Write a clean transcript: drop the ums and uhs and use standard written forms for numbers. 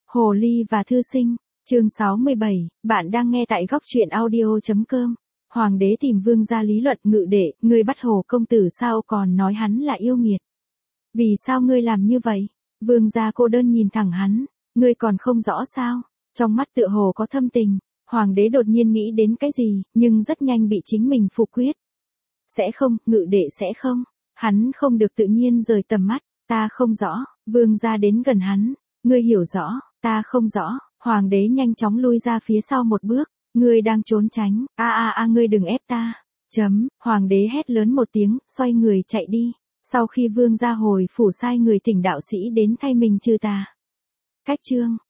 Hồ ly và thư sinh, chương 67, bạn đang nghe tại góc truyện audio.com. Hoàng đế tìm vương gia lý luận ngự đệ, ngươi bắt Hồ công tử sao còn nói hắn là yêu nghiệt. Vì sao ngươi làm như vậy? Vương gia cô đơn nhìn thẳng hắn, ngươi còn không rõ sao? Trong mắt tựa hồ có thâm tình, hoàng đế đột nhiên nghĩ đến cái gì, nhưng rất nhanh bị chính mình phủ quyết. Sẽ không, ngự đệ sẽ không. Hắn không được tự nhiên rời tầm mắt, ta không rõ, vương gia đến gần hắn, ngươi hiểu rõ, ta không rõ, hoàng đế nhanh chóng lui ra phía sau một bước, ngươi đang trốn tránh, ngươi đừng ép ta, hoàng đế hét lớn một tiếng, xoay người chạy đi, sau khi vương gia hồi phủ sai người thỉnh đạo sĩ đến thay mình trừ tà. Cách chương